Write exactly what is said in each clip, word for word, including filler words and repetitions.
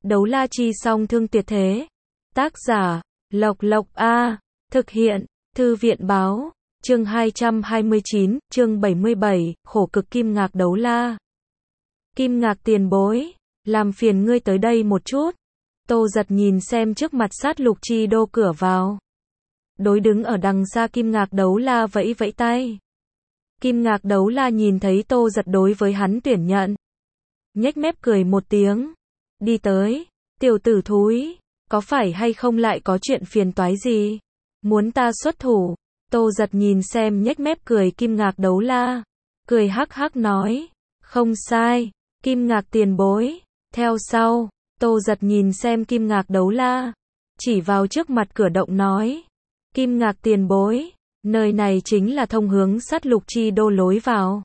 Đấu la chi song thương tuyệt thế. Tác giả, Lộc Lộc A. Thực hiện, Thư viện báo. Chương hai trăm hai mươi chín, chương bảy mươi bảy, khổ cực Kim Ngạc đấu la. Kim Ngạc tiền bối, làm phiền ngươi tới đây một chút. Tô Giật nhìn xem trước mặt sát lục chi đô cửa vào. Đối đứng ở đằng xa Kim Ngạc đấu la vẫy vẫy tay. Kim Ngạc đấu la nhìn thấy Tô Giật đối với hắn tuyển nhận. Nhếch mép cười một tiếng. Đi tới, tiểu tử thúi, có phải hay không lại có chuyện phiền toái gì? Muốn ta xuất thủ? Tô Giật nhìn xem nhếch mép cười Kim Ngạc đấu la. Cười hắc hắc nói. Không sai, Kim Ngạc tiền bối. Theo sau, Tô Giật nhìn xem Kim Ngạc đấu la. Chỉ vào trước mặt cửa động nói. Kim Ngạc tiền bối, nơi này chính là thông hướng sát lục chi đô lối vào.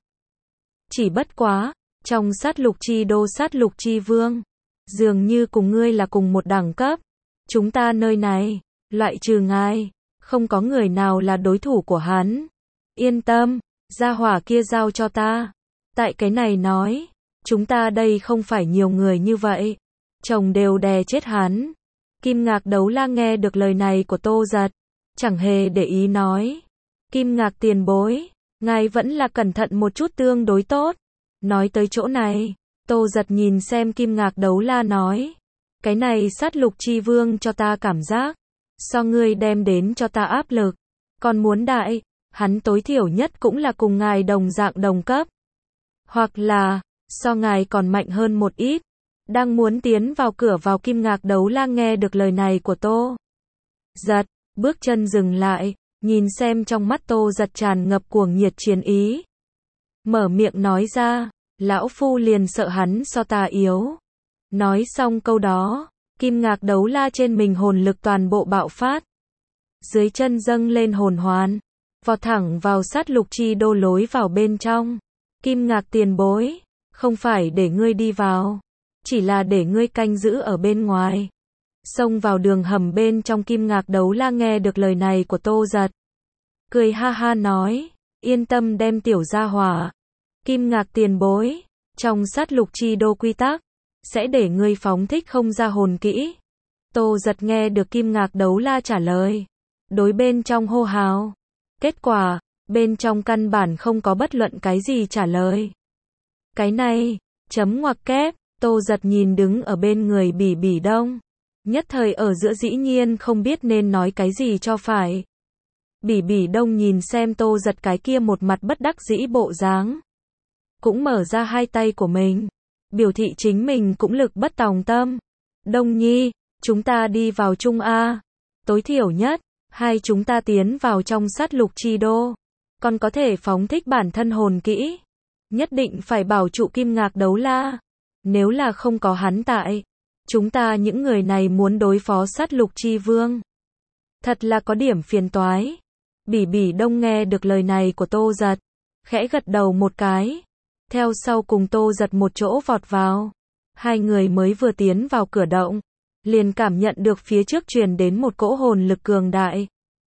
Chỉ bất quá, trong sát lục chi đô sát lục chi vương, dường như cùng ngươi là cùng một đẳng cấp. Chúng ta nơi này, loại trừ ngài, không có người nào là đối thủ của hắn. Yên tâm, gia hỏa kia giao cho ta. Tại cái này nói, chúng ta đây không phải nhiều người như vậy. Chồng đều đè chết hắn. Kim Ngạc đấu la nghe được lời này của Tô Giật, chẳng hề để ý nói. Kim Ngạc tiền bối, ngài vẫn là cẩn thận một chút tương đối tốt. Nói tới chỗ này, Tô Giật nhìn xem Kim Ngạc đấu la nói. Cái này sát lục chi vương cho ta cảm giác, so ngươi đem đến cho ta áp lực. Còn muốn đại, hắn tối thiểu nhất cũng là cùng ngài đồng dạng đồng cấp. Hoặc là, so ngài còn mạnh hơn một ít. Đang muốn tiến vào cửa vào Kim Ngạc đấu la nghe được lời này của Tô Giật, bước chân dừng lại, nhìn xem trong mắt Tô Giật tràn ngập cuồng nhiệt chiến ý. Mở miệng nói ra, lão phu liền sợ hắn so ta yếu. Nói xong câu đó, Kim Ngạc đấu la trên mình hồn lực toàn bộ bạo phát. Dưới chân dâng lên hồn hoàn, vọt thẳng vào sát lục chi đô lối vào bên trong. Kim Ngạc tiền bối, không phải để ngươi đi vào, chỉ là để ngươi canh giữ ở bên ngoài. Xông vào đường hầm bên trong Kim Ngạc đấu la nghe được lời này của Tô Giật. Cười ha ha nói, yên tâm đem tiểu gia hỏa. Kim Ngạc tiền bối, trong sát lục chi đô quy tắc, sẽ để ngươi phóng thích không ra hồn kỹ. Tô Giật nghe được Kim Ngạc đấu la trả lời. Đối bên trong hô hào. Kết quả, bên trong căn bản không có bất luận cái gì trả lời. Cái này, chấm ngoặc kép, Tô Giật nhìn đứng ở bên người Bỉ Bỉ Đông. Nhất thời ở giữa dĩ nhiên không biết nên nói cái gì cho phải. Bỉ Bỉ Đông nhìn xem Tô Giật cái kia một mặt bất đắc dĩ bộ dáng. Cũng mở ra hai tay của mình. Biểu thị chính mình cũng lực bất tòng tâm. Đông nhi, chúng ta đi vào chung A. Tối thiểu nhất, hai chúng ta tiến vào trong sát lục chi đô. Còn có thể phóng thích bản thân hồn kỹ. Nhất định phải bảo trụ Kim Ngạc đấu la. Nếu là không có hắn tại, chúng ta những người này muốn đối phó sát lục chi vương. Thật là có điểm phiền toái. Bỉ Bỉ Đông nghe được lời này của Tô Giật, khẽ gật đầu một cái. Theo sau cùng Tô Giật một chỗ vọt vào. Hai người mới vừa tiến vào cửa động, liền cảm nhận được phía trước truyền đến một cỗ hồn lực cường đại.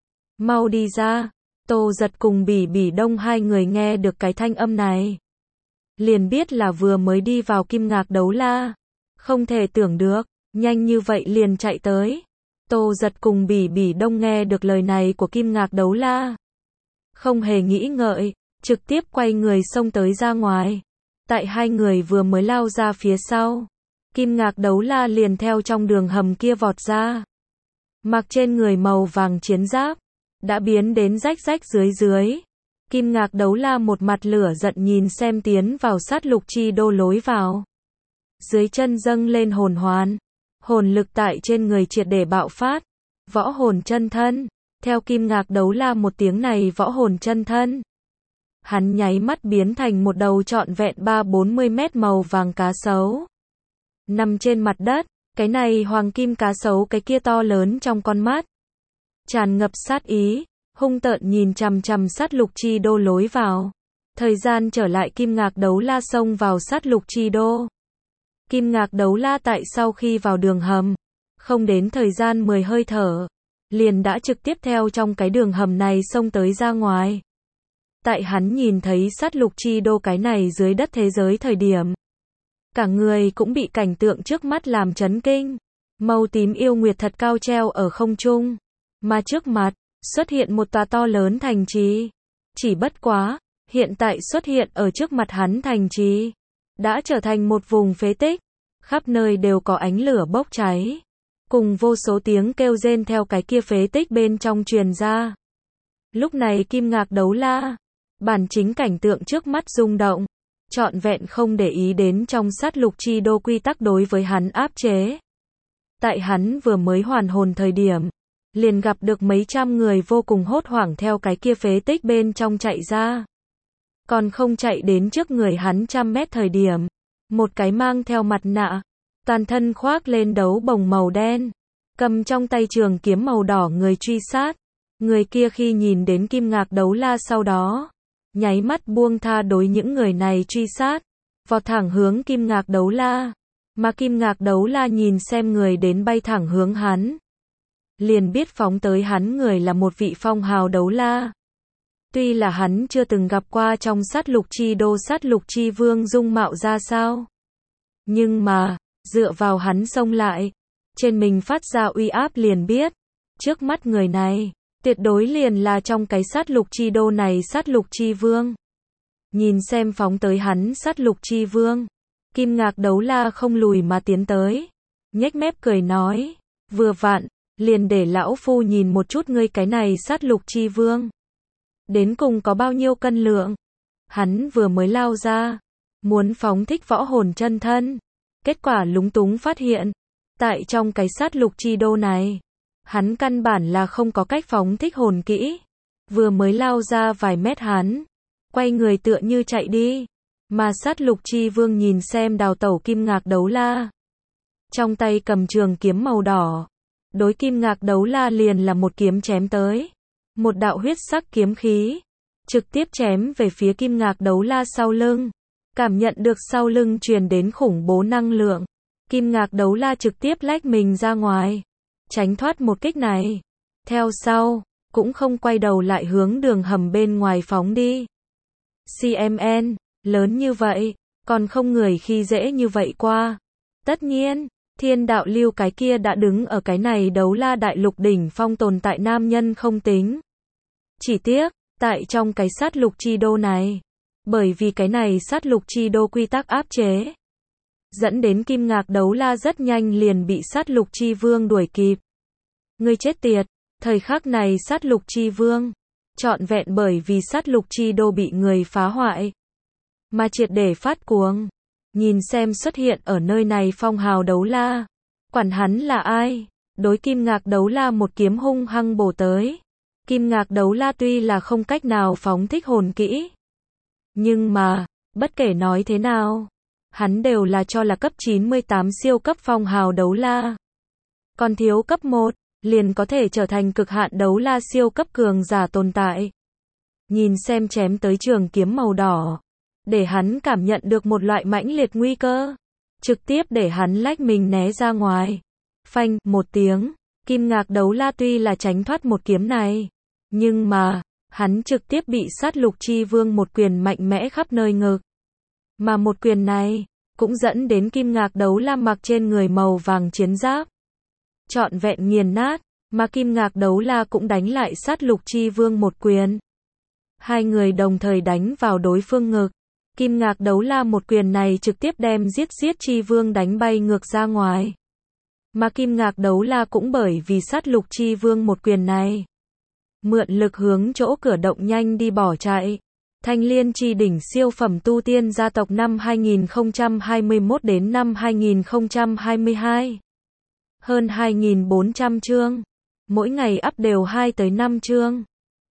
Mau đi ra. Tô Giật cùng Bỉ Bỉ Đông hai người nghe được cái thanh âm này, liền biết là vừa mới đi vào Kim Ngạc đấu la. Không thể tưởng được, nhanh như vậy liền chạy tới. Tô Giật cùng Bỉ Bỉ Đông nghe được lời này của Kim Ngạc đấu la, không hề nghĩ ngợi, trực tiếp quay người xông tới ra ngoài. Tại hai người vừa mới lao ra phía sau, Kim Ngạc đấu la liền theo trong đường hầm kia vọt ra. Mặc trên người màu vàng chiến giáp, đã biến đến rách rách dưới dưới. Kim Ngạc đấu la một mặt lửa giận nhìn xem tiến vào sát lục chi đô lối vào. Dưới chân dâng lên hồn hoàn, hồn lực tại trên người triệt để bạo phát. Võ hồn chân thân, theo Kim Ngạc đấu la một tiếng này võ hồn chân thân. Hắn nháy mắt biến thành một đầu trọn vẹn ba bốn mươi mét màu vàng cá sấu. Nằm trên mặt đất, cái này hoàng kim cá sấu cái kia to lớn trong con mắt. Tràn ngập sát ý, hung tợn nhìn chằm chằm sát lục chi đô lối vào. Thời gian trở lại Kim Ngạc đấu la xông vào sát lục chi đô. Kim Ngạc đấu la tại sau khi vào đường hầm, không đến thời gian mười hơi thở, liền đã trực tiếp theo trong cái đường hầm này xông tới ra ngoài. Tại hắn nhìn thấy sát lục chi đô cái này dưới đất thế giới thời điểm, cả người cũng bị cảnh tượng trước mắt làm chấn kinh. Màu tím yêu nguyệt thật cao treo ở không trung, mà trước mặt xuất hiện một tòa to lớn thành trì. Chỉ bất quá, hiện tại xuất hiện ở trước mặt hắn thành trì đã trở thành một vùng phế tích, khắp nơi đều có ánh lửa bốc cháy, cùng vô số tiếng kêu rên theo cái kia phế tích bên trong truyền ra. Lúc này Kim Ngạc Đấu La, bản chính cảnh tượng trước mắt rung động, trọn vẹn không để ý đến trong sát lục chi đô quy tắc đối với hắn áp chế. Tại hắn vừa mới hoàn hồn thời điểm, liền gặp được mấy trăm người vô cùng hốt hoảng theo cái kia phế tích bên trong chạy ra. Còn không chạy đến trước người hắn trăm mét thời điểm, một cái mang theo mặt nạ, toàn thân khoác lên đấu bồng màu đen, cầm trong tay trường kiếm màu đỏ người truy sát. Người kia khi nhìn đến Kim Ngạc Đấu La sau đó, nháy mắt buông tha đối những người này truy sát, vọt thẳng hướng Kim Ngạc Đấu La. Mà Kim Ngạc Đấu La nhìn xem người đến bay thẳng hướng hắn, liền biết phóng tới hắn người là một vị phong hào đấu la. Tuy là hắn chưa từng gặp qua trong sát lục chi đô sát lục chi vương dung mạo ra sao, nhưng mà, dựa vào hắn xông lại, trên mình phát ra uy áp liền biết, trước mắt người này, tuyệt đối liền là trong cái sát lục chi đô này sát lục chi vương. Nhìn xem phóng tới hắn sát lục chi vương, Kim Ngạc Đấu La không lùi mà tiến tới, nhếch mép cười nói, vừa vặn, liền để lão phu nhìn một chút ngươi cái này sát lục chi vương đến cùng có bao nhiêu cân lượng. Hắn vừa mới lao ra, muốn phóng thích võ hồn chân thân, kết quả lúng túng phát hiện, tại trong cái sát lục chi đô này, hắn căn bản là không có cách phóng thích hồn kỹ. Vừa mới lao ra vài mét hắn, quay người tựa như chạy đi, mà sát lục chi vương nhìn xem đào tẩu Kim Ngạc Đấu La, trong tay cầm trường kiếm màu đỏ, đối Kim Ngạc Đấu La liền là một kiếm chém tới. Một đạo huyết sắc kiếm khí, trực tiếp chém về phía Kim Ngạc Đấu La sau lưng. Cảm nhận được sau lưng truyền đến khủng bố năng lượng, Kim Ngạc Đấu La trực tiếp lách mình ra ngoài, tránh thoát một kích này. Theo sau, cũng không quay đầu lại hướng đường hầm bên ngoài phóng đi. xê em en, lớn như vậy, còn không người khi dễ như vậy qua. Tất nhiên, Thiên Đạo Lưu cái kia đã đứng ở cái này Đấu La đại lục đỉnh phong tồn tại nam nhân không tính. Chỉ tiếc, tại trong cái sát lục chi đô này, bởi vì cái này sát lục chi đô quy tắc áp chế, dẫn đến Kim Ngạc Đấu La rất nhanh liền bị sát lục chi vương đuổi kịp. Ngươi chết tiệt, thời khắc này sát lục chi vương, trọn vẹn bởi vì sát lục chi đô bị người phá hoại, mà triệt để phát cuồng. Nhìn xem xuất hiện ở nơi này phong hào đấu la, quản hắn là ai, đối Kim Ngạc Đấu La một kiếm hung hăng bổ tới. Kim Ngạc Đấu La tuy là không cách nào phóng thích hồn kỹ, nhưng mà, bất kể nói thế nào, hắn đều là cho là cấp chín mươi tám siêu cấp phong hào đấu la. Còn thiếu cấp một, liền có thể trở thành cực hạn đấu la siêu cấp cường giả tồn tại. Nhìn xem chém tới trường kiếm màu đỏ, để hắn cảm nhận được một loại mãnh liệt nguy cơ, trực tiếp để hắn lách mình né ra ngoài. Phanh, một tiếng, Kim Ngạc Đấu La tuy là tránh thoát một kiếm này, nhưng mà, hắn trực tiếp bị sát lục chi vương một quyền mạnh mẽ khắp nơi ngực. Mà một quyền này, cũng dẫn đến Kim Ngạc Đấu La mặc trên người màu vàng chiến giáp trọn vẹn nghiền nát, mà Kim Ngạc Đấu La cũng đánh lại sát lục chi vương một quyền. Hai người đồng thời đánh vào đối phương ngực. Kim Ngạc Đấu La một quyền này trực tiếp đem giết giết chi vương đánh bay ngược ra ngoài. Mà Kim Ngạc Đấu La cũng bởi vì sát lục chi vương một quyền này, mượn lực hướng chỗ cửa động nhanh đi bỏ chạy. Thanh Liên Chi Đỉnh siêu phẩm tu tiên gia tộc năm hai nghìn không trăm hai mươi mốt đến năm hai nghìn không trăm hai mươi hai. Hơn hai nghìn bốn trăm chương. Mỗi ngày up đều hai tới năm chương.